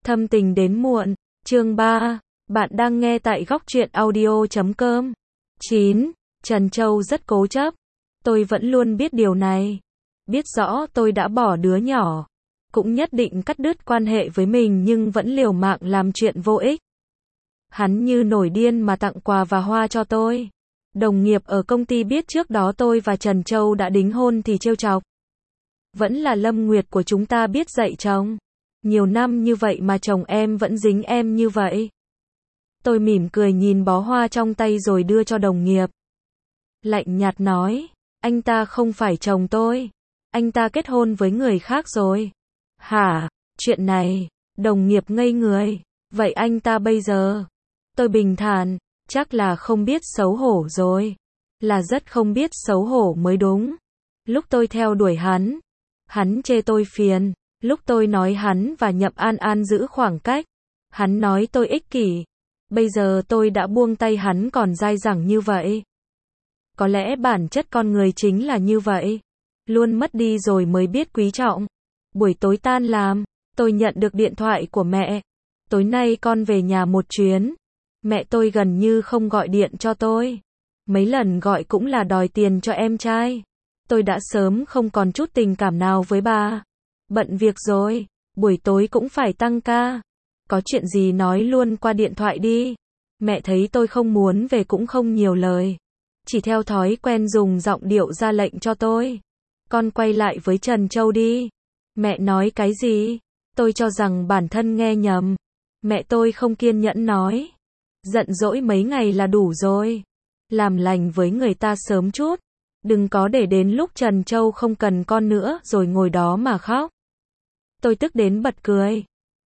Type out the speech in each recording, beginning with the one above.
Thâm tình đến muộn, chương 3, bạn đang nghe tại góc truyện audio.com. 9. Trần Châu rất cố chấp. Tôi vẫn luôn biết điều này. Biết rõ tôi đã bỏ đứa nhỏ. Cũng nhất định cắt đứt quan hệ với mình nhưng vẫn liều mạng làm chuyện vô ích. Hắn như nổi điên mà tặng quà và hoa cho tôi. Đồng nghiệp ở công ty biết trước đó tôi và Trần Châu đã đính hôn thì trêu chọc. Vẫn là Lâm Nguyệt của chúng ta biết dạy chồng. Nhiều năm như vậy mà chồng em vẫn dính em như vậy. Tôi mỉm cười nhìn bó hoa trong tay rồi đưa cho đồng nghiệp. Lạnh nhạt nói, anh ta không phải chồng tôi. Anh ta kết hôn với người khác rồi. Hả? Chuyện này, đồng nghiệp ngây người. Vậy anh ta bây giờ? Tôi bình thản, chắc là không biết xấu hổ rồi. Là rất không biết xấu hổ mới đúng. Lúc tôi theo đuổi hắn chê tôi phiền. Lúc tôi nói hắn và Nhậm An An giữ khoảng cách, hắn nói tôi ích kỷ. Bây giờ tôi đã buông tay hắn còn dai dẳng như vậy. Có lẽ bản chất con người chính là như vậy. Luôn mất đi rồi mới biết quý trọng. Buổi tối tan làm, tôi nhận được điện thoại của mẹ. Tối nay con về nhà một chuyến. Mẹ tôi gần như không gọi điện cho tôi. Mấy lần gọi cũng là đòi tiền cho em trai. Tôi đã sớm không còn chút tình cảm nào với bà. Bận việc rồi, buổi tối cũng phải tăng ca. Có chuyện gì nói luôn qua điện thoại đi. Mẹ thấy tôi không muốn về cũng không nhiều lời. Chỉ theo thói quen dùng giọng điệu ra lệnh cho tôi. Con quay lại với Trần Châu đi. Mẹ nói cái gì? Tôi cho rằng bản thân nghe nhầm. Mẹ tôi không kiên nhẫn nói. Giận dỗi mấy ngày là đủ rồi. Làm lành với người ta sớm chút. Đừng có để đến lúc Trần Châu không cần con nữa rồi ngồi đó mà khóc. Tôi tức đến bật cười.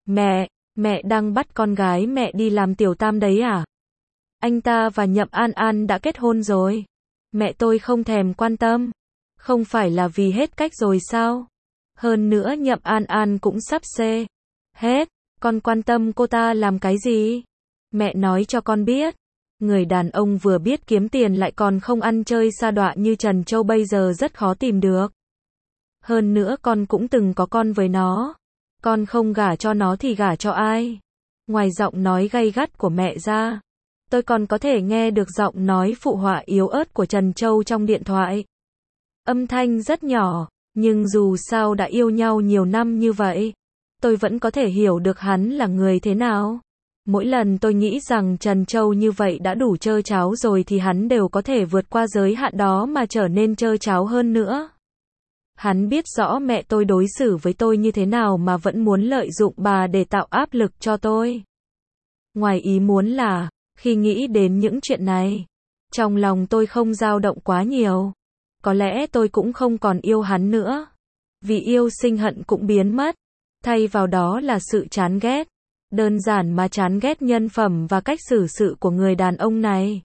Mẹ đang bắt con gái mẹ đi làm tiểu tam đấy à? Anh ta và Nhậm An An đã kết hôn rồi. Mẹ tôi không thèm quan tâm. Không phải là vì hết cách rồi sao? Hơn nữa Nhậm An An cũng sắp xê hết. Con quan tâm cô ta làm cái gì? Mẹ nói cho con biết. Người đàn ông vừa biết kiếm tiền lại còn không ăn chơi sa đọa như Trần Châu bây giờ rất khó tìm được. Hơn nữa con cũng từng có con với nó. Con không gả cho nó thì gả cho ai? Ngoài giọng nói gay gắt của mẹ ra, tôi còn có thể nghe được giọng nói phụ họa yếu ớt của Trần Châu trong điện thoại. Âm thanh rất nhỏ, nhưng dù sao đã yêu nhau nhiều năm như vậy, tôi vẫn có thể hiểu được hắn là người thế nào. Mỗi lần tôi nghĩ rằng Trần Châu như vậy đã đủ trơ tráo rồi thì hắn đều có thể vượt qua giới hạn đó mà trở nên trơ tráo hơn nữa. Hắn biết rõ mẹ tôi đối xử với tôi như thế nào mà vẫn muốn lợi dụng bà để tạo áp lực cho tôi. Ngoài ý muốn là, khi nghĩ đến những chuyện này, trong lòng tôi không dao động quá nhiều. Có lẽ tôi cũng không còn yêu hắn nữa. Vì yêu sinh hận cũng biến mất. Thay vào đó là sự chán ghét. Đơn giản mà chán ghét nhân phẩm và cách xử sự của người đàn ông này.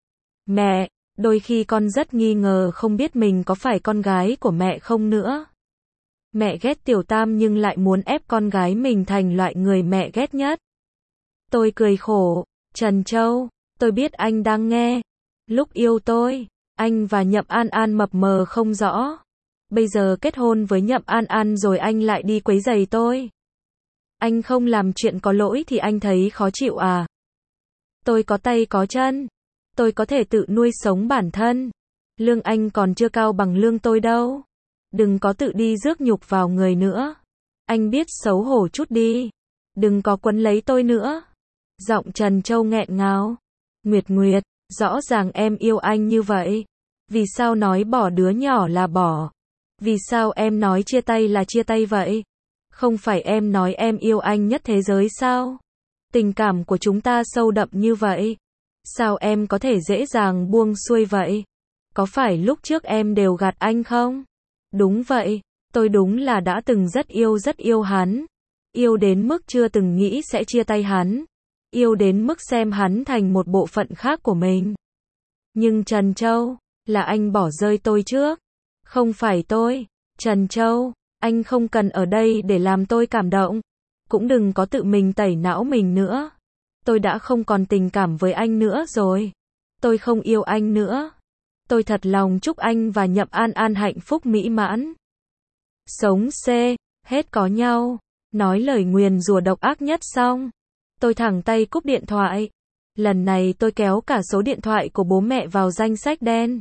Mẹ, đôi khi con rất nghi ngờ không biết mình có phải con gái của mẹ không nữa. Mẹ ghét tiểu tam nhưng lại muốn ép con gái mình thành loại người mẹ ghét nhất. Tôi cười khổ, Trần Châu, tôi biết anh đang nghe. Lúc yêu tôi, anh và Nhậm An An mập mờ không rõ. Bây giờ kết hôn với Nhậm An An rồi anh lại đi quấy rầy tôi. Anh không làm chuyện có lỗi thì anh thấy khó chịu à? Tôi có tay có chân. Tôi có thể tự nuôi sống bản thân. Lương anh còn chưa cao bằng lương tôi đâu. Đừng có tự đi rước nhục vào người nữa. Anh biết xấu hổ chút đi. Đừng có quấn lấy tôi nữa. Giọng Trần Châu nghẹn ngào. Nguyệt, rõ ràng em yêu anh như vậy. Vì sao nói bỏ đứa nhỏ là bỏ? Vì sao em nói chia tay là chia tay vậy? Không phải em nói em yêu anh nhất thế giới sao? Tình cảm của chúng ta sâu đậm như vậy. Sao em có thể dễ dàng buông xuôi vậy? Có phải lúc trước em đều gạt anh không? Đúng vậy, tôi đúng là đã từng rất yêu hắn. Yêu đến mức chưa từng nghĩ sẽ chia tay hắn. Yêu đến mức xem hắn thành một bộ phận khác của mình. Nhưng Trần Châu, là anh bỏ rơi tôi trước. Không phải tôi. Trần Châu, anh không cần ở đây để làm tôi cảm động. Cũng đừng có tự mình tẩy não mình nữa. Tôi đã không còn tình cảm với anh nữa rồi. Tôi không yêu anh nữa. Tôi thật lòng chúc anh và Nhậm An An hạnh phúc mỹ mãn. Sống hết có nhau. nói lời nguyền rủa độc ác nhất xong, tôi thẳng tay cúp điện thoại. Lần này tôi kéo cả số điện thoại của bố mẹ vào danh sách đen.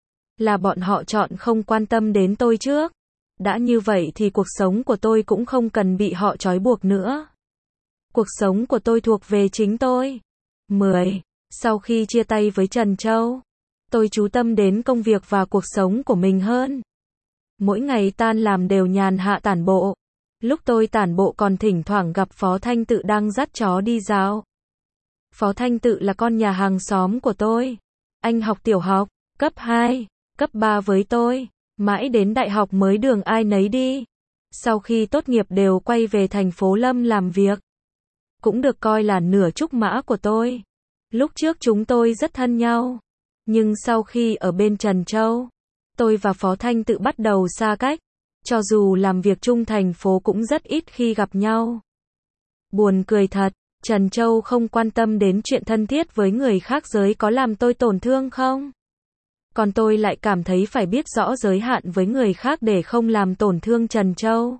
Là bọn họ chọn không quan tâm đến tôi trước. Đã như vậy thì cuộc sống của tôi cũng không cần bị họ trói buộc nữa. Cuộc sống của tôi thuộc về chính tôi. 10. Sau khi chia tay với Trần Châu, tôi chú tâm đến công việc và cuộc sống của mình hơn. Mỗi ngày tan làm đều nhàn hạ tản bộ. Lúc tôi tản bộ còn thỉnh thoảng gặp Phó Thanh Tự đang dắt chó đi dạo. Phó Thanh Tự là con nhà hàng xóm của tôi. Anh học tiểu học, cấp 2, cấp 3 với tôi. Mãi đến đại học mới đường ai nấy đi. Sau khi tốt nghiệp đều quay về thành phố Lâm làm việc. Cũng được coi là nửa trúc mã của tôi. Lúc trước chúng tôi rất thân nhau. Nhưng sau khi ở bên Trần Châu, tôi và Phó Thanh Tự bắt đầu xa cách. Cho dù làm việc chung thành phố cũng rất ít khi gặp nhau. Buồn cười thật, Trần Châu không quan tâm đến chuyện thân thiết với người khác giới có làm tôi tổn thương không? Còn tôi lại cảm thấy phải biết rõ giới hạn với người khác để không làm tổn thương Trần Châu.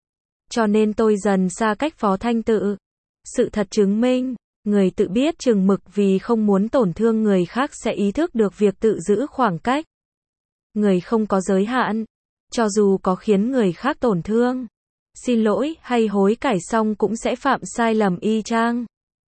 Cho nên tôi dần xa cách Phó Thanh Tự. Sự thật chứng minh, người tự biết chừng mực vì không muốn tổn thương người khác sẽ ý thức được việc tự giữ khoảng cách. Người không có giới hạn, cho dù có khiến người khác tổn thương, xin lỗi hay hối cải xong cũng sẽ phạm sai lầm y chang.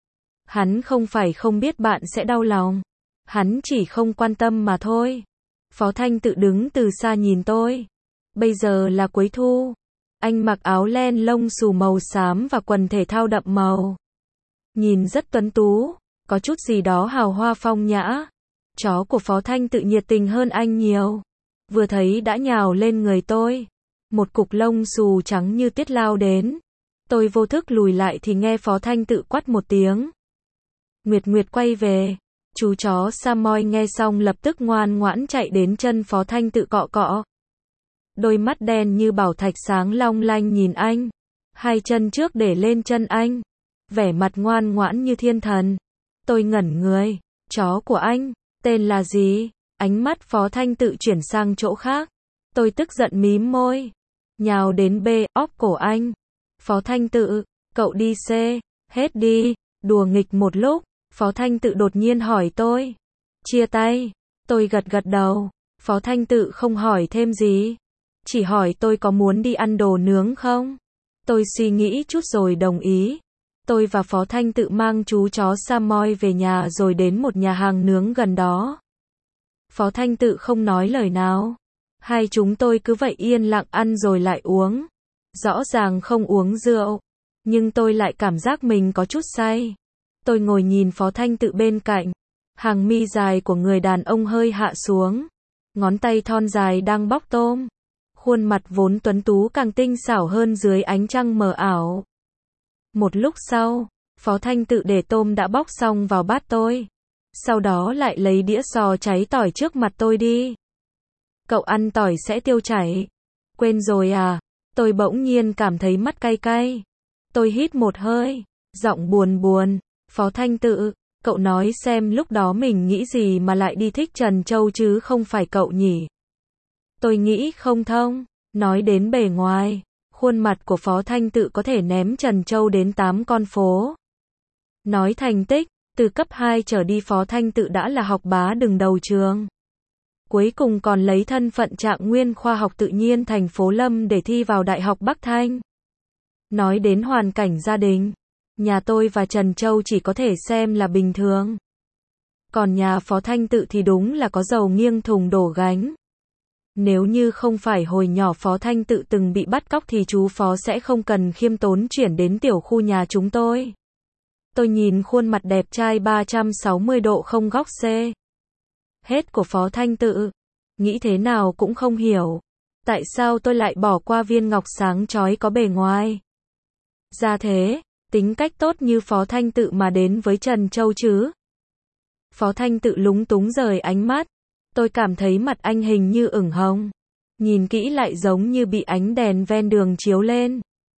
Hắn không phải không biết bạn sẽ đau lòng, hắn chỉ không quan tâm mà thôi. Phó Thanh Tự đứng từ xa nhìn tôi. Bây giờ là cuối thu. Anh mặc áo len lông xù màu xám và quần thể thao đậm màu. Nhìn rất tuấn tú, có chút gì đó hào hoa phong nhã. Chó của Phó Thanh Tự nhiệt tình hơn anh nhiều. Vừa thấy đã nhào lên người tôi. Một cục lông xù trắng như tiết lao đến. Tôi vô thức lùi lại thì nghe Phó Thanh Tự quát một tiếng. Nguyệt Nguyệt quay về. Chú chó Samoy nghe xong lập tức ngoan ngoãn chạy đến chân Phó Thanh Tự cọ cọ. Đôi mắt đen như bảo thạch sáng long lanh nhìn anh. Hai chân trước để lên chân anh. Vẻ mặt ngoan ngoãn như thiên thần. Tôi ngẩn người. Chó của anh, tên là gì? Ánh mắt Phó Thanh Tự chuyển sang chỗ khác. Tôi tức giận mím môi. Nhào đến bê óp cổ anh. Phó Thanh Tự, cậu đi xe, hết đi. Đùa nghịch một lúc, Phó Thanh Tự đột nhiên hỏi tôi. Chia tay. Tôi gật gật đầu. Phó Thanh Tự không hỏi thêm gì. Chỉ hỏi tôi có muốn đi ăn đồ nướng không? Tôi suy nghĩ chút rồi đồng ý. Tôi và Phó Thanh Tự mang chú chó Samoy về nhà rồi đến một nhà hàng nướng gần đó. Phó Thanh Tự không nói lời nào. Hai chúng tôi cứ vậy yên lặng ăn rồi lại uống. Rõ ràng không uống rượu, nhưng tôi lại cảm giác mình có chút say. Tôi ngồi nhìn Phó Thanh Tự bên cạnh. Hàng mi dài của người đàn ông hơi hạ xuống. Ngón tay thon dài đang bóc tôm. Khuôn mặt vốn tuấn tú càng tinh xảo hơn dưới ánh trăng mờ ảo. Một lúc sau, Phó Thanh Tự để tôm đã bóc xong vào bát tôi. Sau đó lại lấy đĩa sò cháy tỏi trước mặt tôi đi. Cậu ăn tỏi sẽ tiêu chảy. Quên rồi à? Tôi bỗng nhiên cảm thấy mắt cay cay. Tôi hít một hơi, giọng buồn buồn. Phó Thanh Tự, cậu nói xem lúc đó mình nghĩ gì mà lại đi thích Trần Châu chứ không phải cậu nhỉ? Tôi nghĩ không thông. Nói đến bề ngoài, khuôn mặt của Phó Thanh Tự có thể ném Trần Châu đến 8 con phố. Nói thành tích, từ cấp 2 trở đi Phó Thanh Tự đã là học bá đứng đầu trường. Cuối cùng còn lấy thân phận trạng nguyên khoa học tự nhiên thành phố Lâm để thi vào Đại học Bắc Thanh. Nói đến hoàn cảnh gia đình, nhà tôi và Trần Châu chỉ có thể xem là bình thường. Còn nhà Phó Thanh Tự thì đúng là có dầu nghiêng thùng đổ gánh. Nếu như không phải hồi nhỏ Phó Thanh Tự từng bị bắt cóc thì chú Phó sẽ không cần khiêm tốn chuyển đến tiểu khu nhà chúng tôi. Tôi nhìn khuôn mặt đẹp trai 360 độ không góc xê hết của Phó Thanh Tự, nghĩ thế nào cũng không hiểu. Tại sao tôi lại bỏ qua viên ngọc sáng chói có bề ngoài ra thế, tính cách tốt như Phó Thanh Tự mà đến với Trần Châu chứ? Phó Thanh Tự lúng túng rời ánh mắt. Tôi cảm thấy mặt anh hình như ửng hồng. Nhìn kỹ lại giống như bị ánh đèn ven đường chiếu lên.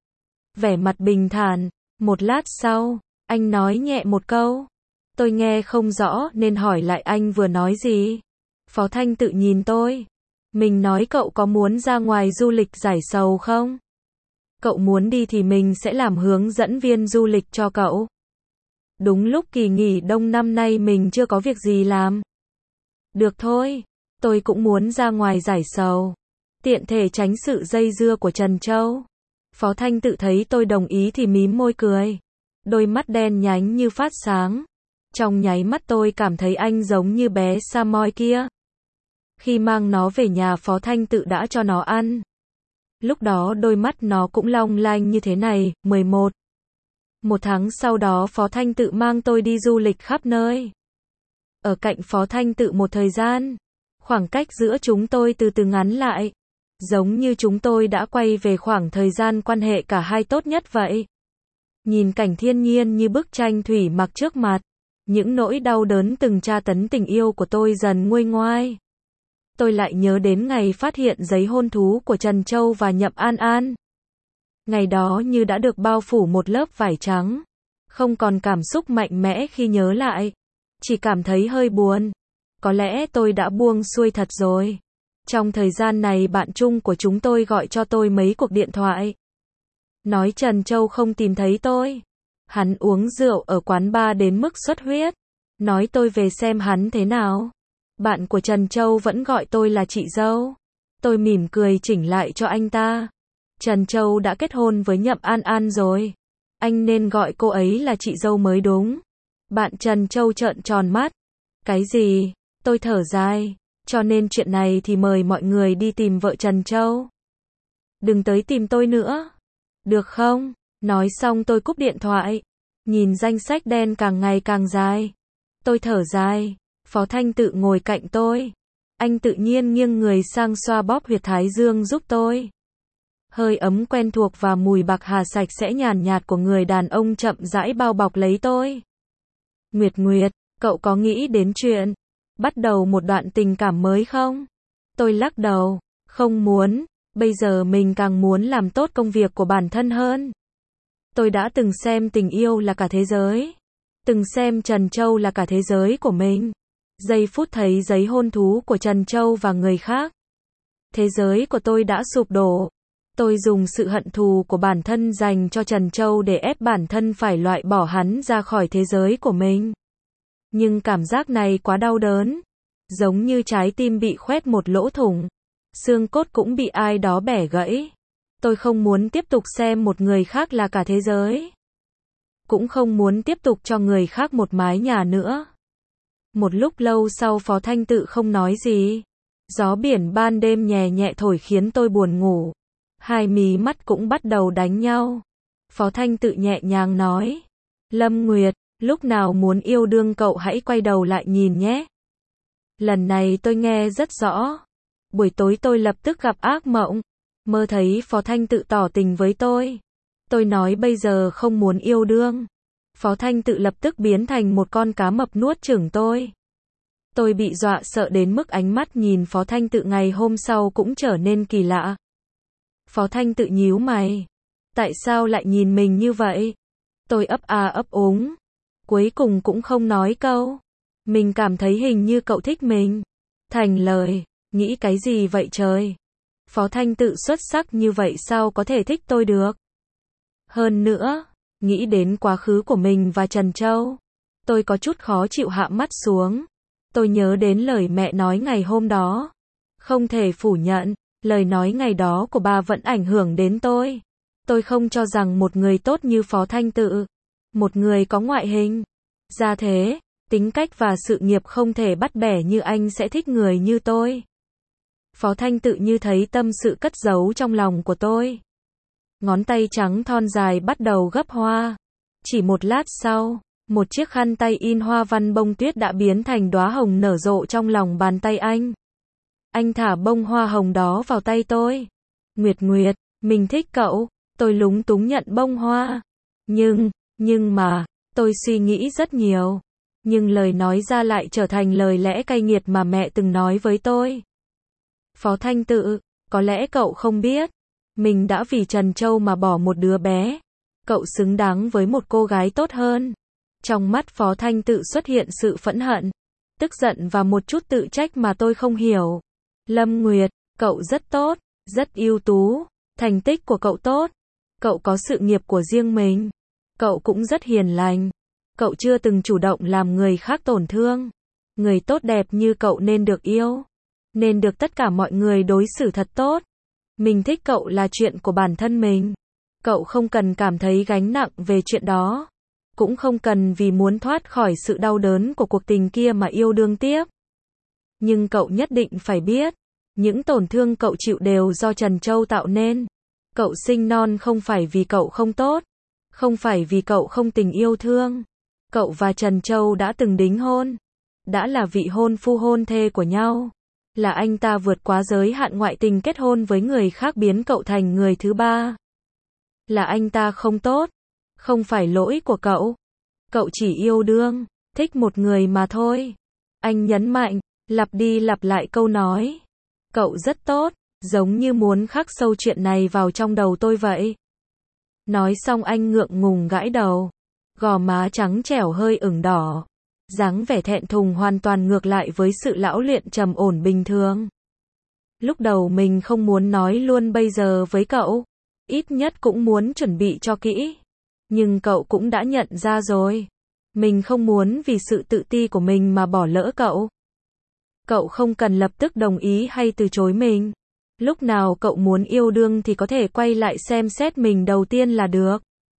Vẻ mặt bình thản. Một lát sau, anh nói nhẹ một câu. Tôi nghe không rõ nên hỏi lại anh vừa nói gì. Phó Thanh Tự nhìn tôi. Mình nói cậu có muốn ra ngoài du lịch giải sầu không? Cậu muốn đi thì mình sẽ làm hướng dẫn viên du lịch cho cậu. Đúng lúc kỳ nghỉ đông năm nay mình chưa có việc gì làm. Được thôi, tôi cũng muốn ra ngoài giải sầu. Tiện thể tránh sự dây dưa của Trần Châu. Phó Thanh Tự thấy tôi đồng ý thì mím môi cười. Đôi mắt đen nhánh như phát sáng. Trong nháy mắt tôi cảm thấy anh giống như bé Samoy kia. Khi mang nó về nhà Phó Thanh Tự đã cho nó ăn. Lúc đó đôi mắt nó cũng long lanh như thế này. 11. Một tháng sau đó Phó Thanh Tự mang tôi đi du lịch khắp nơi. Ở cạnh Phó Thanh Tự một thời gian, khoảng cách giữa chúng tôi từ từ ngắn lại. Giống như chúng tôi đã quay về khoảng thời gian quan hệ cả hai tốt nhất vậy. Nhìn cảnh thiên nhiên như bức tranh thủy mặc trước mặt, những nỗi đau đớn từng tra tấn tình yêu của tôi dần nguôi ngoai. Tôi lại nhớ đến ngày phát hiện giấy hôn thú của Trần Châu và Nhậm An An. Ngày đó như đã được bao phủ một lớp vải trắng. Không còn cảm xúc mạnh mẽ khi nhớ lại. Chỉ cảm thấy hơi buồn. Có lẽ tôi đã buông xuôi thật rồi. Trong thời gian này bạn chung của chúng tôi gọi cho tôi mấy cuộc điện thoại. Nói Trần Châu không tìm thấy tôi. Hắn uống rượu ở quán bar đến mức xuất huyết. Nói tôi về xem hắn thế nào. Bạn của Trần Châu vẫn gọi tôi là chị dâu. Tôi mỉm cười chỉnh lại cho anh ta. Trần Châu đã kết hôn với Nhậm An An rồi. Anh nên gọi cô ấy là chị dâu mới đúng. Bạn Trần Châu trợn tròn mắt. Cái gì? Tôi thở dài. Cho nên chuyện này thì mời mọi người đi tìm vợ Trần Châu. Đừng tới tìm tôi nữa. Được không? Nói xong tôi cúp điện thoại. Nhìn danh sách đen càng ngày càng dài. Tôi thở dài. Phó Thanh Tự ngồi cạnh tôi. Anh tự nhiên nghiêng người sang xoa bóp huyệt thái dương giúp tôi. Hơi ấm quen thuộc và mùi bạc hà sạch sẽ nhàn nhạt của người đàn ông chậm rãi bao bọc lấy tôi. Nguyệt Nguyệt, cậu có nghĩ đến chuyện bắt đầu một đoạn tình cảm mới không? Tôi lắc đầu. Không muốn. Bây giờ mình càng muốn làm tốt công việc của bản thân hơn. Tôi đã từng xem tình yêu là cả thế giới. Từng xem Trần Châu là cả thế giới của mình. Giây phút thấy giấy hôn thú của Trần Châu và người khác. Thế giới của tôi đã sụp đổ. Tôi dùng sự hận thù của bản thân dành cho Trần Châu để ép bản thân phải loại bỏ hắn ra khỏi thế giới của mình. Nhưng cảm giác này quá đau đớn. Giống như trái tim bị khoét một lỗ thủng. Xương cốt cũng bị ai đó bẻ gãy. Tôi không muốn tiếp tục xem một người khác là cả thế giới. Cũng không muốn tiếp tục cho người khác một mái nhà nữa. Một lúc lâu sau Phó Thanh Tự không nói gì. Gió biển ban đêm nhẹ nhẹ thổi khiến tôi buồn ngủ. Hai mí mắt cũng bắt đầu đánh nhau. Phó Thanh Tự nhẹ nhàng nói. Lâm Nguyệt, lúc nào muốn yêu đương cậu hãy quay đầu lại nhìn nhé. Lần này tôi nghe rất rõ. Buổi tối tôi lập tức gặp ác mộng. Mơ thấy Phó Thanh Tự tỏ tình với tôi. Tôi nói bây giờ không muốn yêu đương. Phó Thanh Tự lập tức biến thành một con cá mập nuốt chửng tôi. Tôi bị dọa sợ đến mức ánh mắt nhìn Phó Thanh Tự ngày hôm sau cũng trở nên kỳ lạ. Phó Thanh Tự nhíu mày. Tại sao lại nhìn mình như vậy? Tôi ấp a ấp úng. Cuối cùng cũng không nói câu. Mình cảm thấy hình như cậu thích mình. Thành lời. Nghĩ cái gì vậy trời? Phó Thanh Tự xuất sắc như vậy sao có thể thích tôi được? Hơn nữa, nghĩ đến quá khứ của mình và Trần Châu. Tôi có chút khó chịu hạ mắt xuống. Tôi nhớ đến lời mẹ nói ngày hôm đó. Không thể phủ nhận, lời nói ngày đó của bà vẫn ảnh hưởng đến tôi. Tôi không cho rằng một người tốt như Phó Thanh Tự, một người có ngoại hình, gia thế, tính cách và sự nghiệp không thể bắt bẻ như anh sẽ thích người như tôi. Phó Thanh Tự như thấy tâm sự cất giấu trong lòng của tôi. Ngón tay trắng thon dài bắt đầu gấp hoa. Chỉ một lát sau, một chiếc khăn tay in hoa văn bông tuyết đã biến thành đóa hồng nở rộ trong lòng bàn tay anh. Anh thả bông hoa hồng đó vào tay tôi. Nguyệt Nguyệt, mình thích cậu. Tôi lúng túng nhận bông hoa. Nhưng mà, tôi suy nghĩ rất nhiều. Nhưng lời nói ra lại trở thành lời lẽ cay nghiệt mà mẹ từng nói với tôi. Phó Thanh Tự, có lẽ cậu không biết. Mình đã vì Trần Châu mà bỏ một đứa bé. Cậu xứng đáng với một cô gái tốt hơn. Trong mắt Phó Thanh Tự xuất hiện sự phẫn hận, tức giận và một chút tự trách mà tôi không hiểu. Lâm Nguyệt, cậu rất tốt, rất ưu tú. Thành tích của cậu tốt. Cậu có sự nghiệp của riêng mình. Cậu cũng rất hiền lành. Cậu chưa từng chủ động làm người khác tổn thương. Người tốt đẹp như cậu nên được yêu. Nên được tất cả mọi người đối xử thật tốt. Mình thích cậu là chuyện của bản thân mình. Cậu không cần cảm thấy gánh nặng về chuyện đó. Cũng không cần vì muốn thoát khỏi sự đau đớn của cuộc tình kia mà yêu đương tiếp. Nhưng cậu nhất định phải biết, những tổn thương cậu chịu đều do Trần Châu tạo nên. Cậu sinh non không phải vì cậu không tốt, không phải vì cậu không tình yêu thương. Cậu và Trần Châu đã từng đính hôn, đã là vị hôn phu hôn thê của nhau. Là anh ta vượt quá giới hạn ngoại tình kết hôn với người khác biến cậu thành người thứ ba. Là anh ta không tốt, không phải lỗi của cậu. Cậu chỉ yêu đương, thích một người mà thôi. Anh nhấn mạnh, lặp đi lặp lại câu nói. Cậu rất tốt, giống như muốn khắc sâu chuyện này vào trong đầu tôi vậy. Nói xong anh ngượng ngùng gãi đầu. Gò má trắng trẻo hơi ửng đỏ. Dáng vẻ thẹn thùng hoàn toàn ngược lại với sự lão luyện trầm ổn bình thường. Lúc đầu mình không muốn nói luôn bây giờ với cậu. Ít nhất cũng muốn chuẩn bị cho kỹ. Nhưng cậu cũng đã nhận ra rồi. Mình không muốn vì sự tự ti của mình mà bỏ lỡ cậu. Cậu không cần lập tức đồng ý hay từ chối mình. Lúc nào cậu muốn yêu đương thì có thể quay lại xem xét mình đầu tiên là được.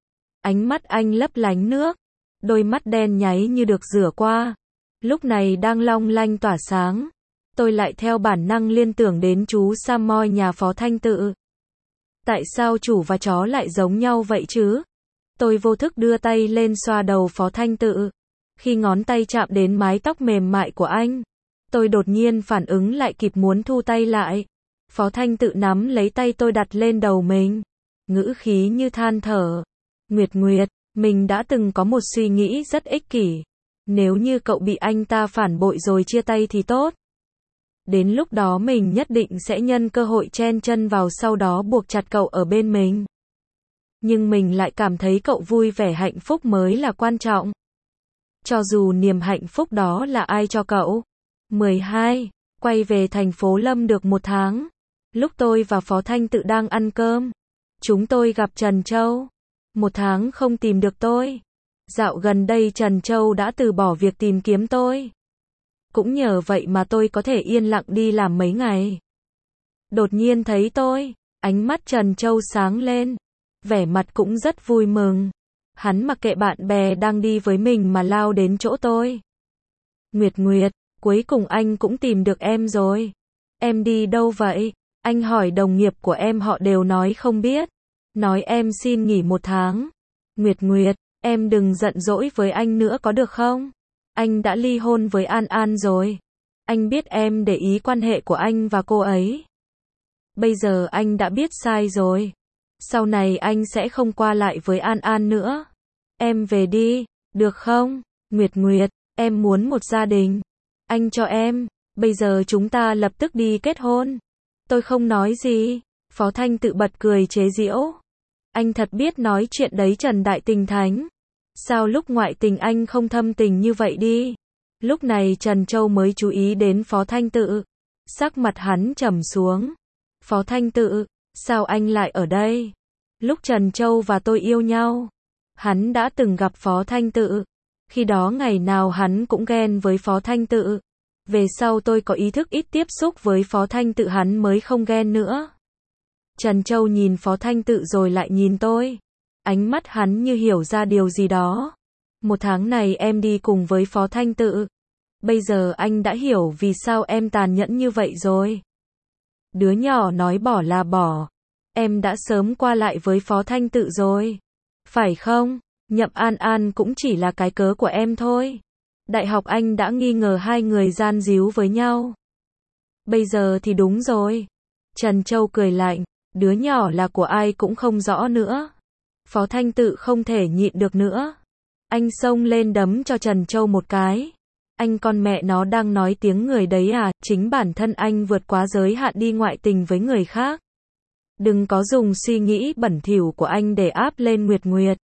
Ánh mắt anh lấp lánh nước. Đôi mắt đen nháy như được rửa qua. Lúc này đang long lanh tỏa sáng. Tôi lại theo bản năng liên tưởng đến chú Samoy nhà Phó Thanh Tự. Tại sao chủ và chó lại giống nhau vậy chứ? Tôi vô thức đưa tay lên xoa đầu Phó Thanh Tự. Khi ngón tay chạm đến mái tóc mềm mại của anh, tôi đột nhiên phản ứng lại kịp muốn thu tay lại. Phó Thanh Tự nắm lấy tay tôi đặt lên đầu mình. Ngữ khí như than thở. Nguyệt Nguyệt, mình đã từng có một suy nghĩ rất ích kỷ. Nếu như cậu bị anh ta phản bội rồi chia tay thì tốt. Đến lúc đó mình nhất định sẽ nhân cơ hội chen chân vào sau đó buộc chặt cậu ở bên mình. Nhưng mình lại cảm thấy cậu vui vẻ hạnh phúc mới là quan trọng. Cho dù niềm hạnh phúc đó là ai cho cậu. 12. Quay về thành phố Lâm được 1 tháng. Lúc tôi và Phó Thanh Tự đang ăn cơm, chúng tôi gặp Trần Châu. 1 tháng không tìm được tôi. Dạo gần đây Trần Châu đã từ bỏ việc tìm kiếm tôi. Cũng nhờ vậy mà tôi có thể yên lặng đi làm mấy ngày. Đột nhiên thấy tôi, ánh mắt Trần Châu sáng lên. Vẻ mặt cũng rất vui mừng. Hắn mặc kệ bạn bè đang đi với mình mà lao đến chỗ tôi. Nguyệt Nguyệt, cuối cùng anh cũng tìm được em rồi. Em đi đâu vậy? Anh hỏi đồng nghiệp của em họ đều nói không biết. Nói em xin nghỉ 1 tháng. Nguyệt Nguyệt, em đừng giận dỗi với anh nữa có được không? Anh đã ly hôn với An An rồi. Anh biết em để ý quan hệ của anh và cô ấy. Bây giờ anh đã biết sai rồi. Sau này anh sẽ không qua lại với An An nữa. Em về đi, được không? Nguyệt Nguyệt, em muốn một gia đình. Anh cho em, bây giờ chúng ta lập tức đi kết hôn. Tôi không nói gì. Phó Thanh Tự bật cười chế giễu. Anh thật biết nói chuyện đấy Trần Đại Tình Thánh. Sao lúc ngoại tình anh không thâm tình như vậy đi? Lúc này Trần Châu mới chú ý đến Phó Thanh Tự. Sắc mặt hắn trầm xuống. Phó Thanh Tự, sao anh lại ở đây? Lúc Trần Châu và tôi yêu nhau, hắn đã từng gặp Phó Thanh Tự. Khi đó ngày nào hắn cũng ghen với Phó Thanh Tự. Về sau tôi có ý thức ít tiếp xúc với Phó Thanh Tự hắn mới không ghen nữa. Trần Châu nhìn Phó Thanh Tự rồi lại nhìn tôi. Ánh mắt hắn như hiểu ra điều gì đó. 1 tháng này em đi cùng với Phó Thanh Tự. Bây giờ anh đã hiểu vì sao em tàn nhẫn như vậy rồi. Đứa nhỏ nói bỏ là bỏ. Em đã sớm qua lại với Phó Thanh Tự rồi. Phải không? Nhậm An An cũng chỉ là cái cớ của em thôi. Đại học anh đã nghi ngờ hai người gian díu với nhau. Bây giờ thì đúng rồi. Trần Châu cười lạnh. Đứa nhỏ là của ai cũng không rõ nữa. Phó Thanh Tự không thể nhịn được nữa. Anh xông lên đấm cho Trần Châu một cái. Anh con mẹ nó đang nói tiếng người đấy à, chính bản thân anh vượt quá giới hạn đi ngoại tình với người khác. Đừng có dùng suy nghĩ bẩn thỉu của anh để áp lên Nguyệt Nguyệt.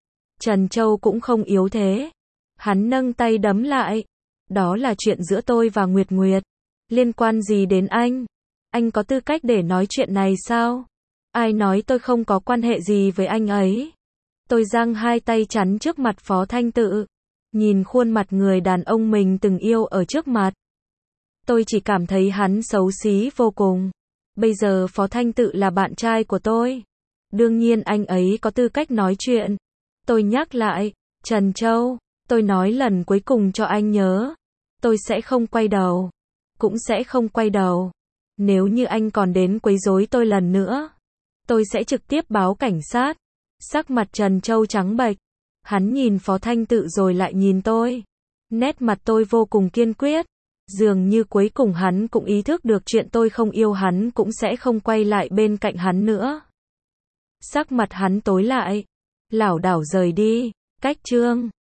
Trần Châu cũng không yếu thế. Hắn nâng tay đấm lại. Đó là chuyện giữa tôi và Nguyệt Nguyệt. Liên quan gì đến anh? Anh có tư cách để nói chuyện này sao? Ai nói tôi không có quan hệ gì với anh ấy? Tôi giang hai tay chắn trước mặt Phó Thanh Tự, nhìn khuôn mặt người đàn ông mình từng yêu ở trước mặt. Tôi chỉ cảm thấy hắn xấu xí vô cùng. Bây giờ Phó Thanh Tự là bạn trai của tôi. Đương nhiên anh ấy có tư cách nói chuyện. Tôi nhắc lại, Trần Châu, tôi nói lần cuối cùng cho anh nhớ. Tôi sẽ không quay đầu. Cũng sẽ không quay đầu. Nếu như anh còn đến quấy rối tôi lần nữa, tôi sẽ trực tiếp báo cảnh sát. Sắc mặt Trần Châu trắng bệch. Hắn nhìn Phó Thanh Tự rồi lại nhìn tôi. Nét mặt tôi vô cùng kiên quyết. Dường như cuối cùng hắn cũng ý thức được chuyện tôi không yêu hắn cũng sẽ không quay lại bên cạnh hắn nữa. Sắc mặt hắn tối lại. Lảo đảo rời đi. Cách chương